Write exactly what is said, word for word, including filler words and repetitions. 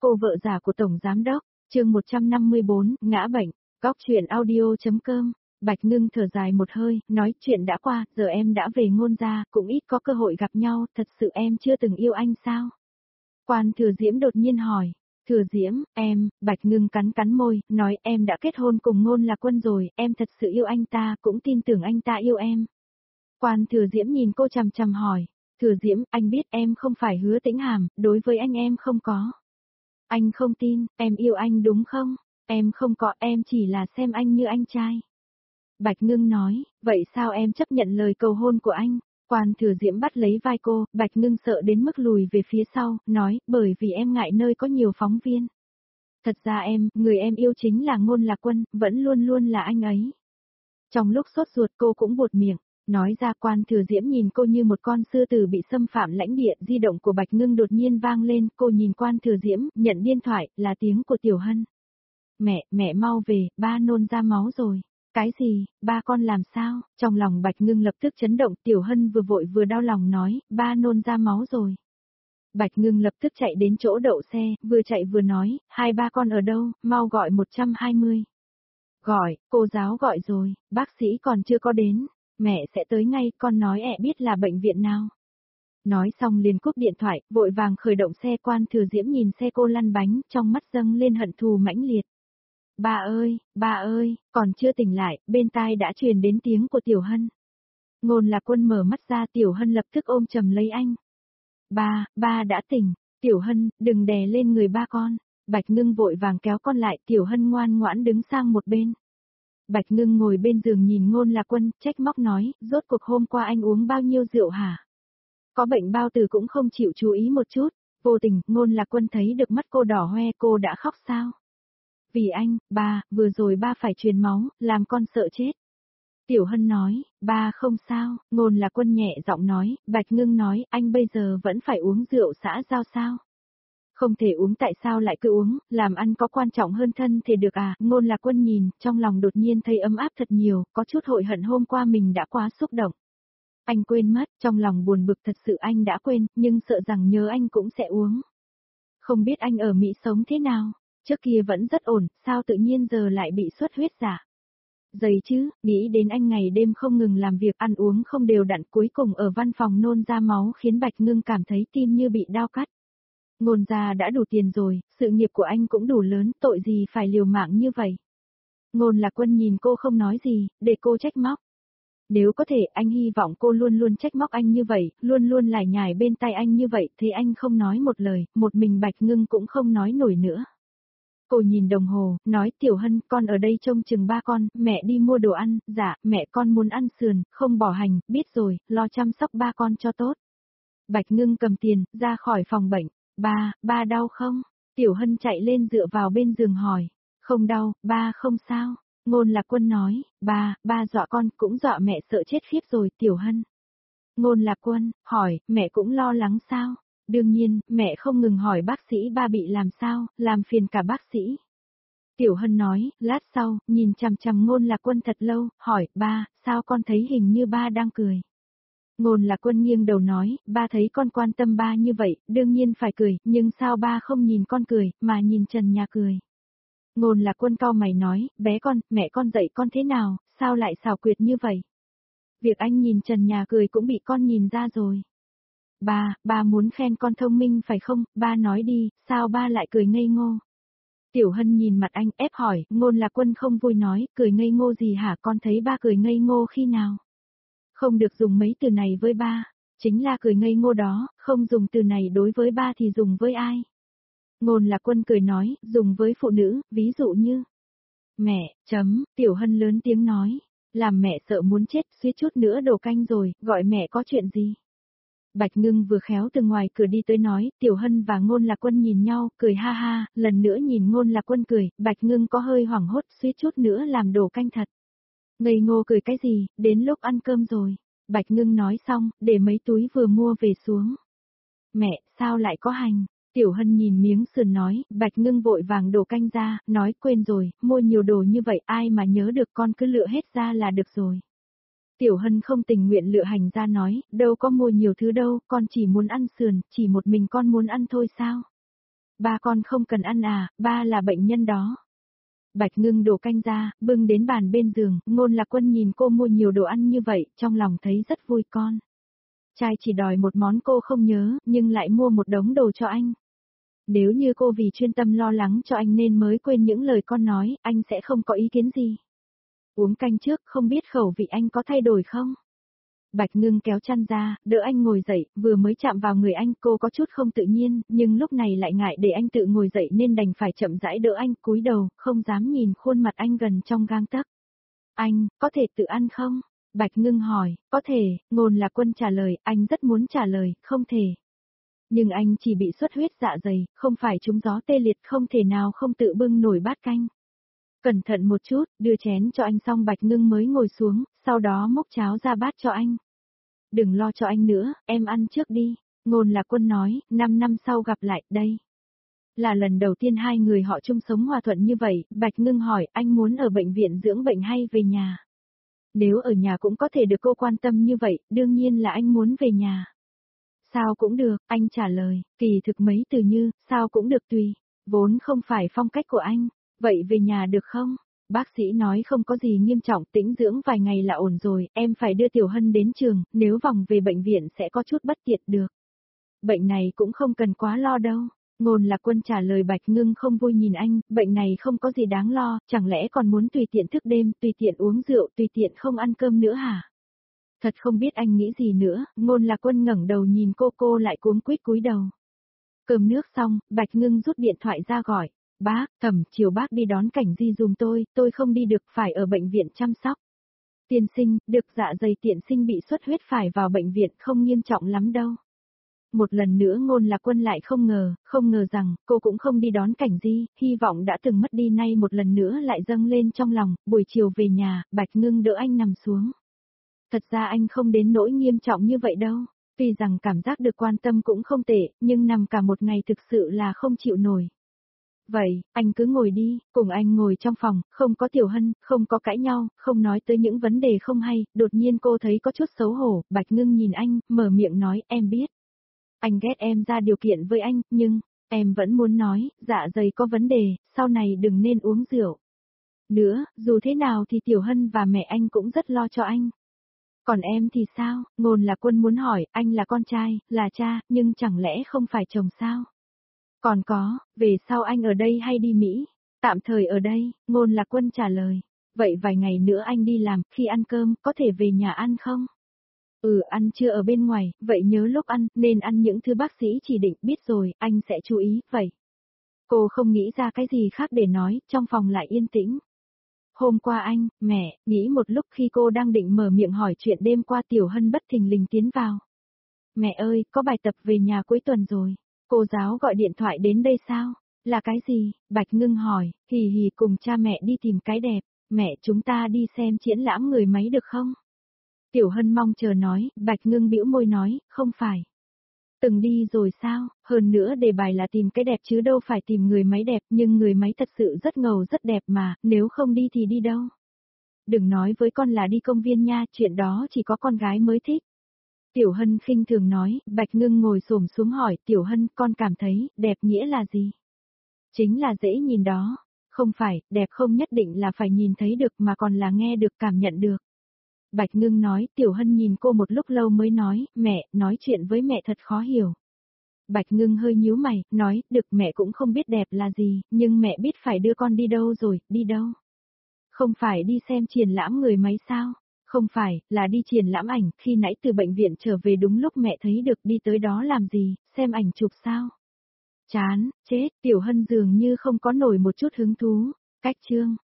cô vợ già của Tổng Giám Đốc, chương một trăm năm mươi bốn, ngã bệnh, góc chuyện audio.com. Bạch Ngưng thở dài một hơi, nói chuyện đã qua, giờ em đã về Ngôn gia, cũng ít có cơ hội gặp nhau, thật sự em chưa từng yêu anh sao? Quan Thừa Diễm đột nhiên hỏi. Thừa Diễm, em, Bạch Ngưng cắn cắn môi, nói em đã kết hôn cùng Ngôn Lạc Quân rồi, em thật sự yêu anh ta, cũng tin tưởng anh ta yêu em. Quan Thừa Diễm nhìn cô chằm chằm hỏi. Thừa Diễm, anh biết em không phải Hứa Tĩnh Hàm, đối với anh em không có. Anh không tin, em yêu anh đúng không? Em không có, em chỉ là xem anh như anh trai. Bạch Ngưng nói, vậy sao em chấp nhận lời cầu hôn của anh? Quan Thừa Diễm bắt lấy vai cô, Bạch Ngưng sợ đến mức lùi về phía sau, nói, bởi vì em ngại nơi có nhiều phóng viên. Thật ra em, người em yêu chính là Ngôn Lạc Quân, vẫn luôn luôn là anh ấy. Trong lúc sốt ruột cô cũng buột miệng, nói ra. Quan Thừa Diễm nhìn cô như một con sư tử bị xâm phạm lãnh địa, di động của Bạch Ngưng đột nhiên vang lên, cô nhìn Quan Thừa Diễm, nhận điện thoại, là tiếng của Tiểu Hân. Mẹ, mẹ mau về, ba nôn ra máu rồi. Cái gì, ba con làm sao? Trong lòng Bạch Ngưng lập tức chấn động, Tiểu Hân vừa vội vừa đau lòng nói, ba nôn ra máu rồi. Bạch Ngưng lập tức chạy đến chỗ đậu xe, vừa chạy vừa nói, hai ba con ở đâu, mau gọi một trăm hai mươi. Gọi, cô giáo gọi rồi, bác sĩ còn chưa có đến, mẹ sẽ tới ngay, con nói ẹ biết là bệnh viện nào. Nói xong liền cúp điện thoại, vội vàng khởi động xe. Quan Thừa Diễm nhìn xe cô lăn bánh, trong mắt dâng lên hận thù mãnh liệt. Ba ơi, ba ơi, còn chưa tỉnh lại, bên tai đã truyền đến tiếng của Tiểu Hân. Ngôn Lạc Quân mở mắt ra, Tiểu Hân lập tức ôm chầm lấy anh. Ba, ba đã tỉnh, Tiểu Hân, đừng đè lên người ba con. Bạch Ngưng vội vàng kéo con lại, Tiểu Hân ngoan ngoãn đứng sang một bên. Bạch Ngưng ngồi bên giường nhìn Ngôn Lạc Quân, trách móc nói, rốt cuộc hôm qua anh uống bao nhiêu rượu hả? Có bệnh bao tử cũng không chịu chú ý một chút, vô tình, Ngôn Lạc Quân thấy được mắt cô đỏ hoe, cô đã khóc sao? Vì anh, ba, vừa rồi ba phải truyền máu, làm con sợ chết. Tiểu Hân nói, ba không sao. Ngôn Lạc Quân nhẹ giọng nói, Bạch Ngưng nói, anh bây giờ vẫn phải uống rượu xã giao sao? Không thể uống, tại sao lại cứ uống, làm ăn có quan trọng hơn thân thể được à? Ngôn Lạc Quân nhìn, trong lòng đột nhiên thấy ấm áp thật nhiều, có chút hội hận hôm qua mình đã quá xúc động. Anh quên mất, trong lòng buồn bực, thật sự anh đã quên, nhưng sợ rằng nhớ anh cũng sẽ uống. Không biết anh ở Mỹ sống thế nào? Trước kia vẫn rất ổn, sao tự nhiên giờ lại bị xuất huyết giả? Dày chứ, nghĩ đến anh ngày đêm không ngừng làm việc, ăn uống không đều đặn, cuối cùng ở văn phòng nôn ra máu, khiến Bạch Ngưng cảm thấy tim như bị đao cắt. Ngôn gia đã đủ tiền rồi, sự nghiệp của anh cũng đủ lớn, tội gì phải liều mạng như vậy. Ngôn Lạc Quân nhìn cô không nói gì, để cô trách móc. Nếu có thể, anh hy vọng cô luôn luôn trách móc anh như vậy, luôn luôn lải nhải bên tai anh như vậy, thế anh không nói một lời, một mình Bạch Ngưng cũng không nói nổi nữa. Cô nhìn đồng hồ, nói, Tiểu Hân, con ở đây trông chừng ba con, mẹ đi mua đồ ăn. Dạ, mẹ con muốn ăn sườn, không bỏ hành, biết rồi, lo chăm sóc ba con cho tốt. Bạch Ngưng cầm tiền, ra khỏi phòng bệnh. Ba, ba đau không? Tiểu Hân chạy lên dựa vào bên giường hỏi. Không đau, ba không sao. Ngôn Lạc Quân nói, ba, ba dọa con, cũng dọa mẹ sợ chết khiếp rồi. Tiểu Hân. Ngôn Lạc Quân, hỏi, mẹ cũng lo lắng sao? Đương nhiên, mẹ không ngừng hỏi bác sĩ ba bị làm sao, làm phiền cả bác sĩ. Tiểu Hân nói, lát sau, nhìn chằm chằm Ngôn Lạc Quân thật lâu, hỏi, ba, sao con thấy hình như ba đang cười? Ngôn Lạc Quân nghiêng đầu nói, ba thấy con quan tâm ba như vậy, đương nhiên phải cười, nhưng sao ba không nhìn con cười, mà nhìn Trần Nhà cười? Ngôn Lạc Quân cau mày nói, bé con, mẹ con dạy con thế nào, sao lại xảo quyệt như vậy? Việc anh nhìn Trần Nhà cười cũng bị con nhìn ra rồi. Ba, ba muốn khen con thông minh phải không, ba nói đi, sao ba lại cười ngây ngô? Tiểu Hân nhìn mặt anh, ép hỏi, Ngôn Lạc Quân không vui nói, cười ngây ngô gì hả, con thấy ba cười ngây ngô khi nào? Không được dùng mấy từ này với ba, chính là cười ngây ngô đó, không dùng từ này đối với ba thì dùng với ai? Ngôn Lạc Quân cười nói, dùng với phụ nữ, ví dụ như mẹ, chấm, Tiểu Hân lớn tiếng nói, làm mẹ sợ muốn chết, suýt chút nữa đổ canh rồi, gọi mẹ có chuyện gì? Bạch Ngưng vừa khéo từ ngoài cửa đi tới nói, Tiểu Hân và Ngôn Lạc Quân nhìn nhau, cười ha ha, lần nữa nhìn Ngôn Lạc Quân cười, Bạch Ngưng có hơi hoảng hốt, suýt chút nữa làm đổ canh thật. Ngây ngô cười cái gì, đến lúc ăn cơm rồi. Bạch Ngưng nói xong, để mấy túi vừa mua về xuống. Mẹ, sao lại có hành? Tiểu Hân nhìn miếng sườn nói, Bạch Ngưng vội vàng đổ canh ra, nói quên rồi, mua nhiều đồ như vậy ai mà nhớ được, con cứ lựa hết ra là được rồi. Tiểu Hân không tình nguyện lựa hành ra nói, đâu có mua nhiều thứ đâu, con chỉ muốn ăn sườn, chỉ một mình con muốn ăn thôi sao? Ba con không cần ăn à, ba là bệnh nhân đó. Bạch Ngưng đổ canh ra, bưng đến bàn bên giường, Ngôn Lạc Quân nhìn cô mua nhiều đồ ăn như vậy, trong lòng thấy rất vui con. Trai chỉ đòi một món cô không nhớ, nhưng lại mua một đống đồ cho anh. Nếu như cô vì chuyên tâm lo lắng cho anh nên mới quên những lời con nói, anh sẽ không có ý kiến gì. Uống canh trước, không biết khẩu vị anh có thay đổi không? Bạch Ngưng kéo chăn ra, đỡ anh ngồi dậy, vừa mới chạm vào người anh, cô có chút không tự nhiên, nhưng lúc này lại ngại để anh tự ngồi dậy nên đành phải chậm rãi đỡ anh, cúi đầu, không dám nhìn khuôn mặt anh gần trong gang tấc. Anh, có thể tự ăn không? Bạch Ngưng hỏi, có thể, Ngôn Lạc Quân trả lời, anh rất muốn trả lời, không thể. Nhưng anh chỉ bị xuất huyết dạ dày, không phải trúng gió tê liệt, không thể nào không tự bưng nổi bát canh. Cẩn thận một chút, đưa chén cho anh xong Bạch Ngưng mới ngồi xuống, sau đó múc cháo ra bát cho anh. Đừng lo cho anh nữa, em ăn trước đi. Ngôn Lạc Quân nói, năm năm sau gặp lại, đây. Là lần đầu tiên hai người họ chung sống hòa thuận như vậy, Bạch Ngưng hỏi, anh muốn ở bệnh viện dưỡng bệnh hay về nhà? Nếu ở nhà cũng có thể được cô quan tâm như vậy, đương nhiên là anh muốn về nhà. Sao cũng được, anh trả lời, kỳ thực mấy từ như, sao cũng được tùy, vốn không phải phong cách của anh, vậy về nhà được không? Bác sĩ nói không có gì nghiêm trọng, tĩnh dưỡng vài ngày là ổn rồi, em phải đưa Tiểu Hân đến trường, nếu vòng về bệnh viện sẽ có chút bất tiện được. Bệnh này cũng không cần quá lo đâu. Ngôn Lạc Quân trả lời. Bạch Ngưng không vui nhìn anh, bệnh này không có gì đáng lo, chẳng lẽ còn muốn tùy tiện thức đêm, tùy tiện uống rượu, tùy tiện không ăn cơm nữa hả? Thật không biết anh nghĩ gì nữa, Ngôn Lạc Quân ngẩng đầu nhìn cô cô lại cuống quýt cúi đầu. Cơm nước xong, Bạch Ngưng rút điện thoại ra gọi. Bác, Thẩm, chiều bác đi đón Cảnh Di dùm tôi, tôi không đi được, phải ở bệnh viện chăm sóc. Tiên sinh, được dạ dày tiện sinh bị xuất huyết phải vào bệnh viện, không nghiêm trọng lắm đâu. Một lần nữa Ngôn Lạc Quân lại không ngờ, không ngờ rằng, cô cũng không đi đón Cảnh Di, hy vọng đã từng mất đi nay một lần nữa lại dâng lên trong lòng, buổi chiều về nhà, Bạch Ngưng đỡ anh nằm xuống. Thật ra anh không đến nỗi nghiêm trọng như vậy đâu, tuy rằng cảm giác được quan tâm cũng không tệ, nhưng nằm cả một ngày thực sự là không chịu nổi. Vậy, anh cứ ngồi đi, cùng anh ngồi trong phòng, không có Tiểu Hân, không có cãi nhau, không nói tới những vấn đề không hay, đột nhiên cô thấy có chút xấu hổ, Bạch Ngưng nhìn anh, mở miệng nói, em biết. Anh ghét em ra điều kiện với anh, nhưng, em vẫn muốn nói, dạ dày có vấn đề, sau này đừng nên uống rượu. Nữa, dù thế nào thì Tiểu Hân và mẹ anh cũng rất lo cho anh. Còn em thì sao? Ngôn Lạc Quân muốn hỏi, anh là con trai, là cha, nhưng chẳng lẽ không phải chồng sao? Còn có, về sau anh ở đây hay đi Mỹ? Tạm thời ở đây, Ngôn Lạc Quân trả lời. Vậy vài ngày nữa anh đi làm, khi ăn cơm, có thể về nhà ăn không? Ừ, ăn trưa ở bên ngoài, vậy nhớ lúc ăn, nên ăn những thứ bác sĩ chỉ định, biết rồi, anh sẽ chú ý, vậy. Cô không nghĩ ra cái gì khác để nói, trong phòng lại yên tĩnh. Hôm qua anh, mẹ, nghĩ một lúc khi cô đang định mở miệng hỏi chuyện đêm qua Tiểu Hân bất thình lình tiến vào. Mẹ ơi, có bài tập về nhà cuối tuần rồi. Cô giáo gọi điện thoại đến đây sao? Là cái gì? Bạch Ngưng hỏi, hì hì cùng cha mẹ đi tìm cái đẹp. Mẹ chúng ta đi xem triển lãm người máy được không? Tiểu Hân mong chờ nói, Bạch Ngưng bĩu môi nói, không phải. Từng đi rồi sao, hơn nữa đề bài là tìm cái đẹp chứ đâu phải tìm người máy đẹp, nhưng người máy thật sự rất ngầu rất đẹp mà, nếu không đi thì đi đâu. Đừng nói với con là đi công viên nha, chuyện đó chỉ có con gái mới thích. Tiểu Hân khinh thường nói, Bạch Ngưng ngồi xổm xuống hỏi, Tiểu Hân, con cảm thấy, đẹp nghĩa là gì? Chính là dễ nhìn đó. Không phải, đẹp không nhất định là phải nhìn thấy được mà còn là nghe được, cảm nhận được. Bạch Ngưng nói, Tiểu Hân nhìn cô một lúc lâu mới nói, mẹ, nói chuyện với mẹ thật khó hiểu. Bạch Ngưng hơi nhíu mày, nói, được, mẹ cũng không biết đẹp là gì, nhưng mẹ biết phải đưa con đi đâu rồi, đi đâu? Không phải đi xem triển lãm người máy sao? Không phải, là đi triển lãm ảnh, khi nãy từ bệnh viện trở về đúng lúc mẹ thấy được, đi tới đó làm gì, xem ảnh chụp sao? Chán, chết, Tiểu Hân dường như không có nổi một chút hứng thú. Cách chương